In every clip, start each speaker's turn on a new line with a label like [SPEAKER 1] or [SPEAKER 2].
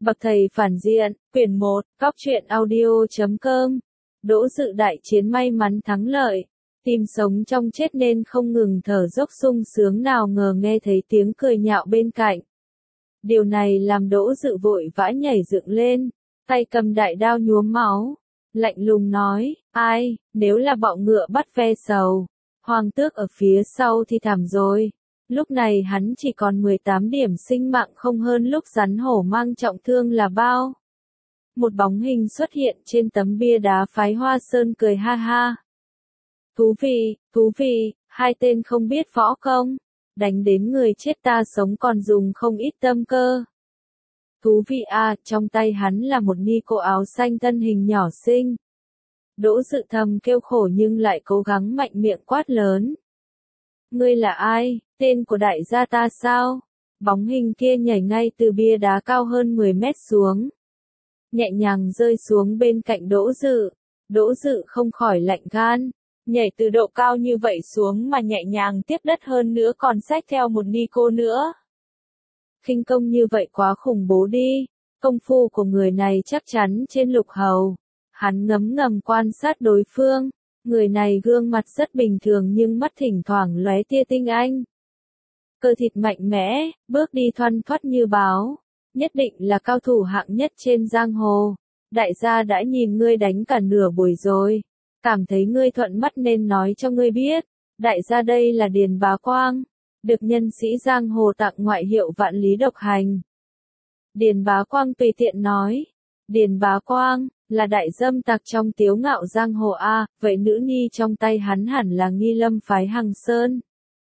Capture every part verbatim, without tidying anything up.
[SPEAKER 1] Bậc thầy phản diện, quyển một, góc truyện audio chấm com. Đỗ Dự đại chiến may mắn thắng lợi, tìm sống trong chết nên không ngừng thở dốc sung sướng, nào ngờ nghe thấy tiếng cười nhạo bên cạnh. Điều này làm Đỗ Dự vội vã nhảy dựng lên, tay cầm đại đao nhuốm máu, lạnh lùng nói, ai, nếu là bọ ngựa bắt ve sầu, hoàng tước ở phía sau thì thảm rồi. Lúc này hắn chỉ còn mười tám điểm sinh mạng, không hơn lúc rắn hổ mang trọng thương là bao. Một bóng hình xuất hiện trên tấm bia đá phái Hoa Sơn, cười ha ha. Thú vị, thú vị, hai tên không biết võ công, đánh đến người chết ta sống còn dùng không ít tâm cơ. Thú vị à, trong tay hắn là một ni cô áo xanh thân hình nhỏ xinh. Đỗ Dự thầm kêu khổ nhưng lại cố gắng mạnh miệng quát lớn. Ngươi là ai, tên của đại gia ta sao? Bóng hình kia nhảy ngay từ bia đá cao hơn mười mét xuống, nhẹ nhàng rơi xuống bên cạnh Đỗ Dự. Đỗ Dự không khỏi lạnh gan, nhảy từ độ cao như vậy xuống mà nhẹ nhàng tiếp đất, hơn nữa còn xách theo một ni cô nữa. Khinh công như vậy quá khủng bố đi, công phu của người này chắc chắn trên lục hầu. Hắn ngấm ngầm quan sát đối phương, người này gương mặt rất bình thường nhưng mắt thỉnh thoảng lóe tia tinh anh. Cơ thịt mạnh mẽ, bước đi thoăn thoắt như báo, nhất định là cao thủ hạng nhất trên giang hồ. Đại gia đã nhìn ngươi đánh cả nửa buổi rồi, cảm thấy ngươi thuận mắt nên nói cho ngươi biết, đại gia đây là Điền Bá Quang, được nhân sĩ giang hồ tặng ngoại hiệu vạn lý độc hành. Điền Bá Quang tùy tiện nói, Điền Bá Quang là đại dâm tặc trong Tiếu Ngạo giang hồ a, vậy nữ nhi trong tay hắn hẳn là Nghi Lâm phái Hằng Sơn.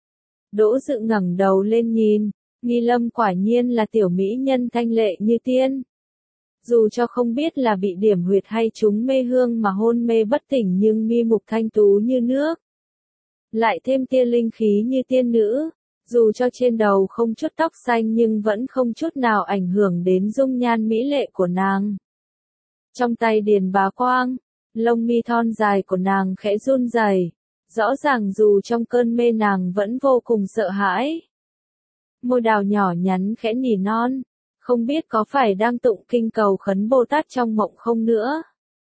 [SPEAKER 1] Đỗ Dự ngẩng đầu lên nhìn, Nghi Lâm quả nhiên là tiểu mỹ nhân thanh lệ như tiên. Dù cho không biết là bị điểm huyệt hay trúng mê hương mà hôn mê bất tỉnh, nhưng mi mục thanh tú như nước, lại thêm tia linh khí như tiên nữ, dù cho trên đầu không chút tóc xanh nhưng vẫn không chút nào ảnh hưởng đến dung nhan mỹ lệ của nàng. Trong tay Điền Bá Quang, lông mi thon dài của nàng khẽ run rẩy, rõ ràng dù trong cơn mê nàng vẫn vô cùng sợ hãi. Môi đào nhỏ nhắn khẽ nỉ non, không biết có phải đang tụng kinh cầu khấn Bồ Tát trong mộng không nữa.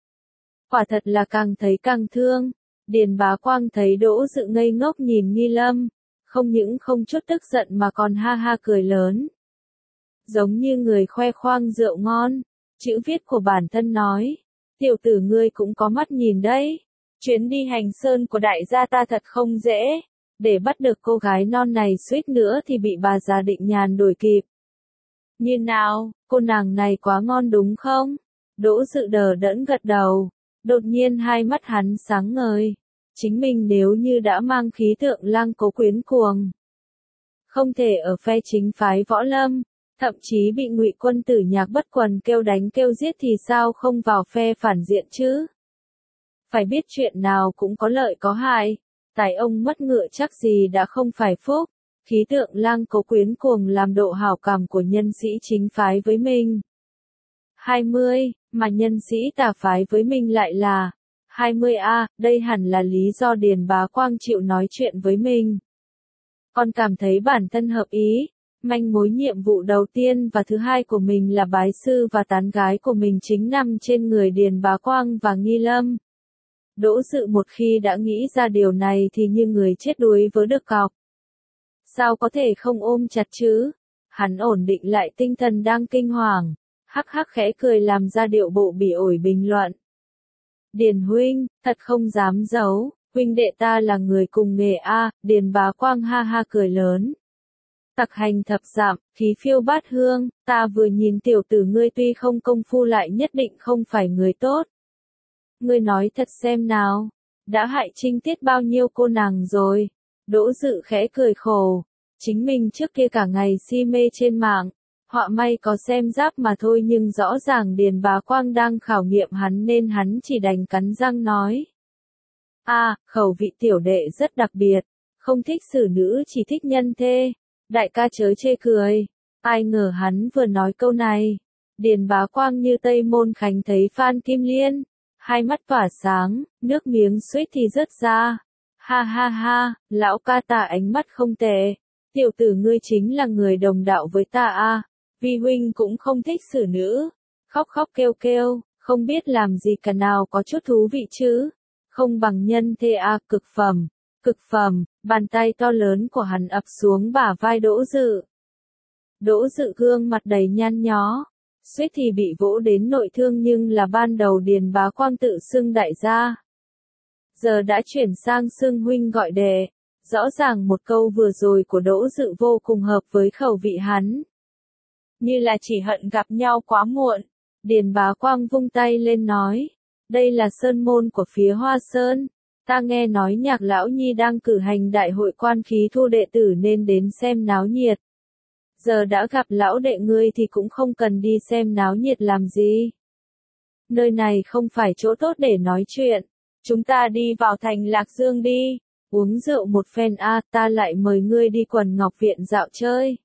[SPEAKER 1] Quả thật là càng thấy càng thương. Điền Bá Quang thấy Đỗ Dự ngây ngốc nhìn Nghi Lâm, không những không chút tức giận mà còn ha ha cười lớn. Giống như người khoe khoang rượu ngon, chữ viết của bản thân nói, tiểu tử ngươi cũng có mắt nhìn đấy. Chuyến đi hành sơn của đại gia ta thật không dễ, để bắt được cô gái non này suýt nữa thì bị bà già Định Nhàn đuổi kịp. Như nào, cô nàng này quá ngon đúng không? Đỗ Dự đờ đẫn gật đầu, đột nhiên hai mắt hắn sáng ngời. Chính mình nếu như đã mang khí tượng lang cố quyến cuồng, không thể ở phe chính phái Võ Lâm, thậm chí bị Ngụy quân tử Nhạc Bất Quần kêu đánh kêu giết thì sao không vào phe phản diện chứ? Phải biết chuyện nào cũng có lợi có hại, tài ông mất ngựa chắc gì đã không phải phúc. Khí tượng lang cố quyến cuồng làm độ hảo cảm của nhân sĩ chính phái với mình hai mươi, mà nhân sĩ tà phái với mình lại là hai mươi a, đây hẳn là lý do Điền Bá Quang chịu nói chuyện với mình. Còn cảm thấy bản thân hợp ý, manh mối nhiệm vụ đầu tiên và thứ hai của mình là bái sư và tán gái của mình chính nằm trên người Điền Bá Quang và Nghi Lâm. Đỗ Dự một khi đã nghĩ ra điều này thì như người chết đuối với được cọc. Sao có thể không ôm chặt chứ? Hắn ổn định lại tinh thần đang kinh hoàng, hắc hắc khẽ cười làm ra điệu bộ bỉ ổi bình luận. Điền huynh, thật không dám giấu, huynh đệ ta là người cùng nghề a. Điền Bá Quang ha ha cười lớn. Tặc hành thập dặm, khí phiêu bát hương, ta vừa nhìn tiểu tử ngươi tuy không công phu lại nhất định không phải người tốt. Ngươi nói thật xem nào, đã hại trinh tiết bao nhiêu cô nàng rồi? Đỗ Dự khẽ cười khổ, chính mình trước kia cả ngày si mê trên mạng, họa may có xem giáp mà thôi, nhưng rõ ràng Điền Bá Quang đang khảo nghiệm hắn nên hắn chỉ đành cắn răng nói. À, khẩu vị tiểu đệ rất đặc biệt, không thích xử nữ chỉ thích nhân thê, đại ca chớ chê cười. Ai ngờ hắn vừa nói câu này, Điền Bá Quang như Tây Môn Khánh thấy Phan Kim Liên, hai mắt tỏa sáng, nước miếng suýt thì rớt ra. Ha ha ha, lão ca ta ánh mắt không tệ, tiểu tử ngươi chính là người đồng đạo với ta a. Vi huynh cũng không thích xử nữ, khóc khóc kêu kêu, không biết làm gì cả nào có chút thú vị chứ. Không bằng nhân thê a, cực phẩm, cực phẩm, bàn tay to lớn của hắn ập xuống bả vai Đỗ Dự. Đỗ Dự gương mặt đầy nhăn nhó, suýt thì bị vỗ đến nội thương, nhưng là ban đầu Điền Bá Quang tự xưng đại gia. Giờ đã chuyển sang xưng huynh gọi đệ, rõ ràng một câu vừa rồi của Đỗ Dự vô cùng hợp với khẩu vị hắn. Như là chỉ hận gặp nhau quá muộn. Điền Bá Quang vung tay lên nói, đây là sơn môn của phía Hoa Sơn, ta nghe nói Nhạc lão nhi đang cử hành đại hội quan khí thu đệ tử nên đến xem náo nhiệt. Giờ đã gặp lão đệ ngươi thì cũng không cần đi xem náo nhiệt làm gì. Nơi này không phải chỗ tốt để nói chuyện, chúng ta đi vào thành Lạc Dương đi, uống rượu một phen a, ta lại mời ngươi đi Quần Ngọc Viện dạo chơi.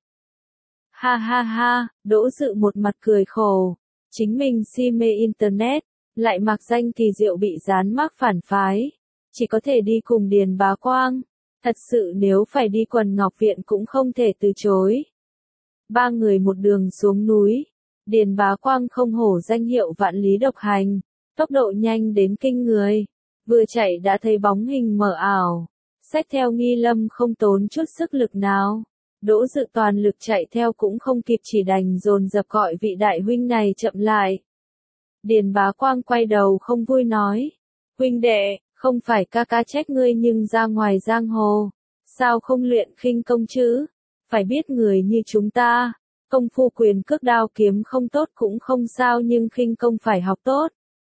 [SPEAKER 1] Ha ha ha, Đỗ Dự một mặt cười khổ, chính mình si mê internet, lại mặc danh kỳ diệu bị dán mác phản phái, chỉ có thể đi cùng Điền Bá Quang, thật sự nếu phải đi Quần Ngọc Viện cũng không thể từ chối. Ba người một đường xuống núi, Điền Bá Quang không hổ danh hiệu vạn lý độc hành, tốc độ nhanh đến kinh người, vừa chạy đã thấy bóng hình mờ ảo, xách theo Nghi Lâm không tốn chút sức lực nào. Đỗ Dự toàn lực chạy theo cũng không kịp, chỉ đành dồn dập gọi vị đại huynh này chậm lại. Điền Bá Quang quay đầu không vui nói, huynh đệ, không phải ca ca trách ngươi nhưng ra ngoài giang hồ, sao không luyện khinh công chứ? Phải biết người như chúng ta, công phu quyền cước đao kiếm không tốt cũng không sao nhưng khinh công phải học tốt.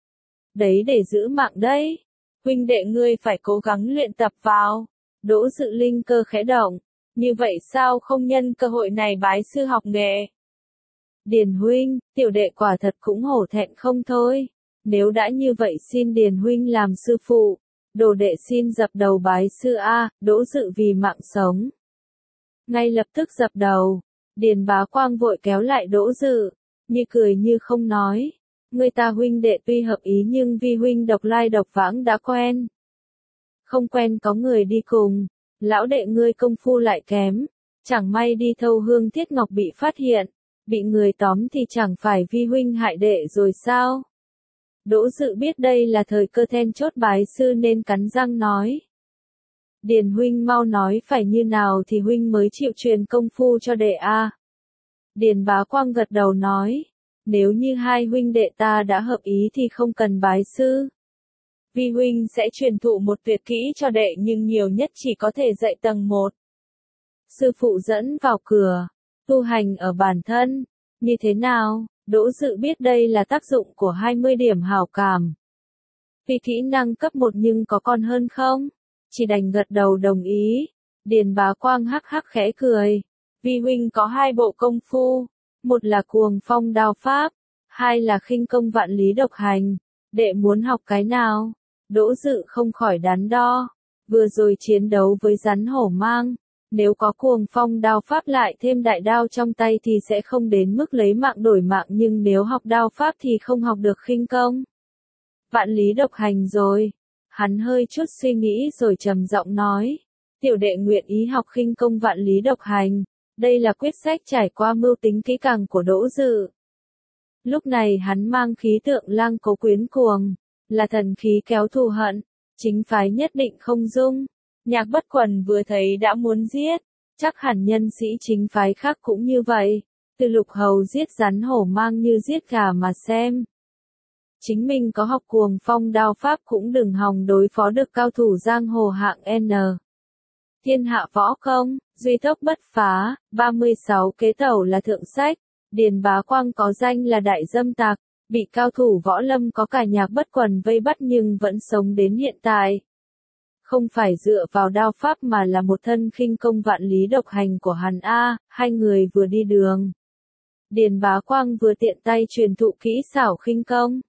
[SPEAKER 1] Đấy để giữ mạng đấy, huynh đệ ngươi phải cố gắng luyện tập vào. Đỗ Dự linh cơ khẽ động, như vậy sao không nhân cơ hội này bái sư học nghệ? Điền huynh, tiểu đệ quả thật cũng hổ thẹn không thôi, nếu đã như vậy xin Điền huynh làm sư phụ, đồ đệ xin dập đầu bái sư a. Đỗ Dự vì mạng sống, ngay lập tức dập đầu. Điền Bá Quang vội kéo lại Đỗ Dự, như cười như không nói, người ta huynh đệ tuy hợp ý nhưng vi huynh độc lai độc vãng đã quen, không quen có người đi cùng. Lão đệ ngươi công phu lại kém, chẳng may đi thâu hương thiết ngọc bị phát hiện, bị người tóm thì chẳng phải vi huynh hại đệ rồi sao? Đỗ Dự biết đây là thời cơ then chốt bái sư nên cắn răng nói, Điền huynh mau nói phải như nào thì huynh mới chịu truyền công phu cho đệ a. Điền Bá Quang gật đầu nói, nếu như hai huynh đệ ta đã hợp ý thì không cần bái sư. Vi huynh sẽ truyền thụ một tuyệt kỹ cho đệ nhưng nhiều nhất chỉ có thể dạy tầng một. Sư phụ dẫn vào cửa, tu hành ở bản thân, như thế nào? Đỗ Dự biết đây là tác dụng của hai mươi điểm hảo cảm. Vì kỹ năng cấp một nhưng có còn hơn không? Chỉ đành gật đầu đồng ý. Điền Bá Quang hắc hắc khẽ cười. Vi huynh có hai bộ công phu, một là Cuồng Phong đao pháp, hai là khinh công vạn lý độc hành. Đệ muốn học cái nào? Đỗ Dự không khỏi đắn đo. Vừa rồi chiến đấu với rắn hổ mang, nếu có Cuồng Phong đao pháp lại thêm đại đao trong tay thì sẽ không đến mức lấy mạng đổi mạng, nhưng nếu học đao pháp thì không học được khinh công vạn lý độc hành rồi. Hắn hơi chút suy nghĩ rồi trầm giọng nói, tiểu đệ nguyện ý học khinh công vạn lý độc hành. Đây là quyết sách trải qua mưu tính kỹ càng của Đỗ Dự. Lúc này hắn mang khí tượng Lang Cố quyến cuồng, là thần khí kéo thù hận, chính phái nhất định không dung. Nhạc Bất Quần vừa thấy đã muốn giết, chắc hẳn nhân sĩ chính phái khác cũng như vậy. Từ Lục Hầu giết rắn hổ mang như giết gà mà xem. Chính mình có học Cuồng Phong đao pháp cũng đừng hòng đối phó được cao thủ giang hồ hạng N. Thiên hạ võ công, duy tốc bất phá, ba mươi sáu kế tẩu là thượng sách. Điền Bá Quang có danh là đại dâm tặc, bị cao thủ võ lâm có cả Nhạc Bất Quần vây bắt nhưng vẫn sống đến hiện tại. Không phải dựa vào đao pháp mà là một thân khinh công vạn lý độc hành của hắn a. Hai người vừa đi đường, Điền Bá Quang vừa tiện tay truyền thụ kỹ xảo khinh công.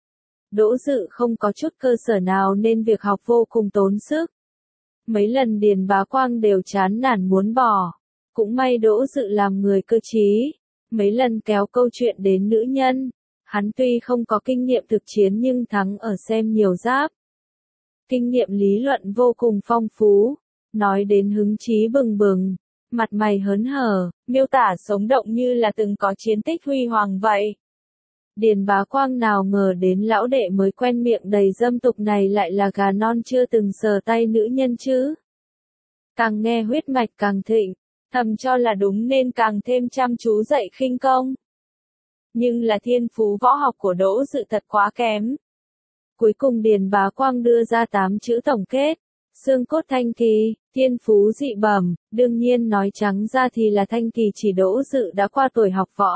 [SPEAKER 1] Đỗ Dự không có chút cơ sở nào nên việc học vô cùng tốn sức. Mấy lần Điền Bá Quang đều chán nản muốn bỏ. Cũng may Đỗ Dự làm người cơ trí. Mấy lần kéo câu chuyện đến nữ nhân. Hắn tuy không có kinh nghiệm thực chiến nhưng thắng ở xem nhiều giáp. Kinh nghiệm lý luận vô cùng phong phú. Nói đến hứng chí bừng bừng. mặt mày hớn hở, miêu tả sống động như là từng có chiến tích huy hoàng vậy. Điền Bá Quang nào ngờ đến lão đệ mới quen miệng đầy dâm tục này lại là gà non chưa từng sờ tay nữ nhân chứ. Càng nghe huyết mạch càng thịnh, thầm cho là đúng nên càng thêm chăm chú dạy khinh công. Nhưng là thiên phú võ học của Đỗ Dự thật quá kém. Cuối cùng Điền Bá Quang đưa ra tám chữ tổng kết. Xương cốt thanh kỳ, thiên phú dị bẩm, đương nhiên nói trắng ra thì là thanh kỳ chỉ Đỗ Dự đã qua tuổi học võ.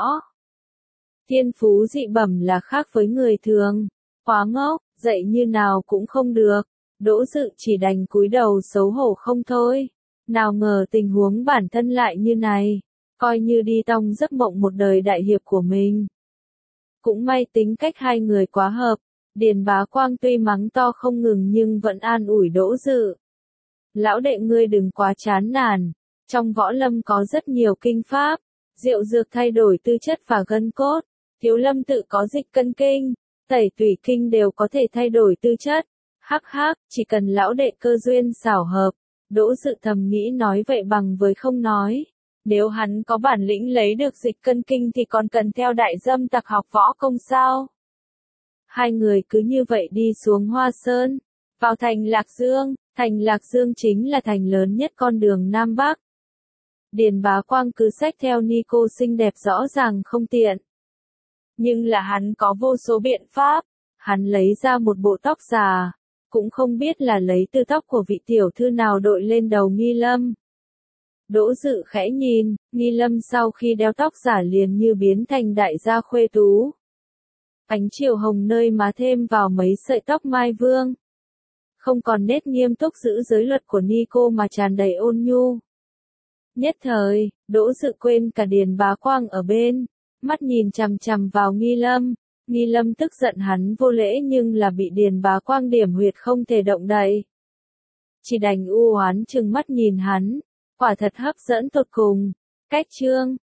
[SPEAKER 1] Thiên phú dị bẩm là khác với người thường, quá ngốc, dạy như nào cũng không được. Đỗ Dự chỉ đành cúi đầu xấu hổ không thôi. Nào ngờ tình huống bản thân lại như này, coi như đi tong giấc mộng một đời đại hiệp của mình. Cũng may tính cách hai người quá hợp, Điền Bá Quang tuy mắng to không ngừng nhưng vẫn an ủi Đỗ Dự. Lão đệ ngươi đừng quá chán nản, trong võ lâm có rất nhiều kinh pháp, diệu dược thay đổi tư chất và gân cốt, Thiếu Lâm tự có dịch cân kinh, tẩy tủy kinh đều có thể thay đổi tư chất. Hắc hắc, chỉ cần lão đệ cơ duyên xảo hợp. Đỗ Dự thầm nghĩ nói vậy bằng với không nói. Nếu hắn có bản lĩnh lấy được dịch cân kinh thì còn cần theo đại dâm tặc học võ công sao? Hai người cứ như vậy đi xuống Hoa Sơn, vào thành Lạc Dương. Thành Lạc Dương chính là thành lớn nhất con đường Nam Bắc. Điền Bá Quang cứ xách theo ni cô xinh đẹp rõ ràng không tiện. Nhưng là hắn có vô số biện pháp. Hắn lấy ra một bộ tóc già, cũng không biết là lấy từ tóc của vị tiểu thư nào đội lên đầu Nghi Lâm. Đỗ Dự khẽ nhìn, Nghi Lâm sau khi đeo tóc giả liền như biến thành đại gia khuê tú. Ánh chiều hồng nơi má thêm vào mấy sợi tóc mai vương. Không còn nét nghiêm túc giữ giới luật của ni cô mà tràn đầy ôn nhu. Nhất thời, Đỗ Dự quên cả Điền Bá Quang ở bên, mắt nhìn chằm chằm vào Nghi Lâm. Nghi Lâm tức giận hắn vô lễ nhưng là bị Điền Bá Quang điểm huyệt không thể động đậy. Chỉ đành u oán trừng mắt nhìn hắn, quả thật hấp dẫn tột cùng. Cách chương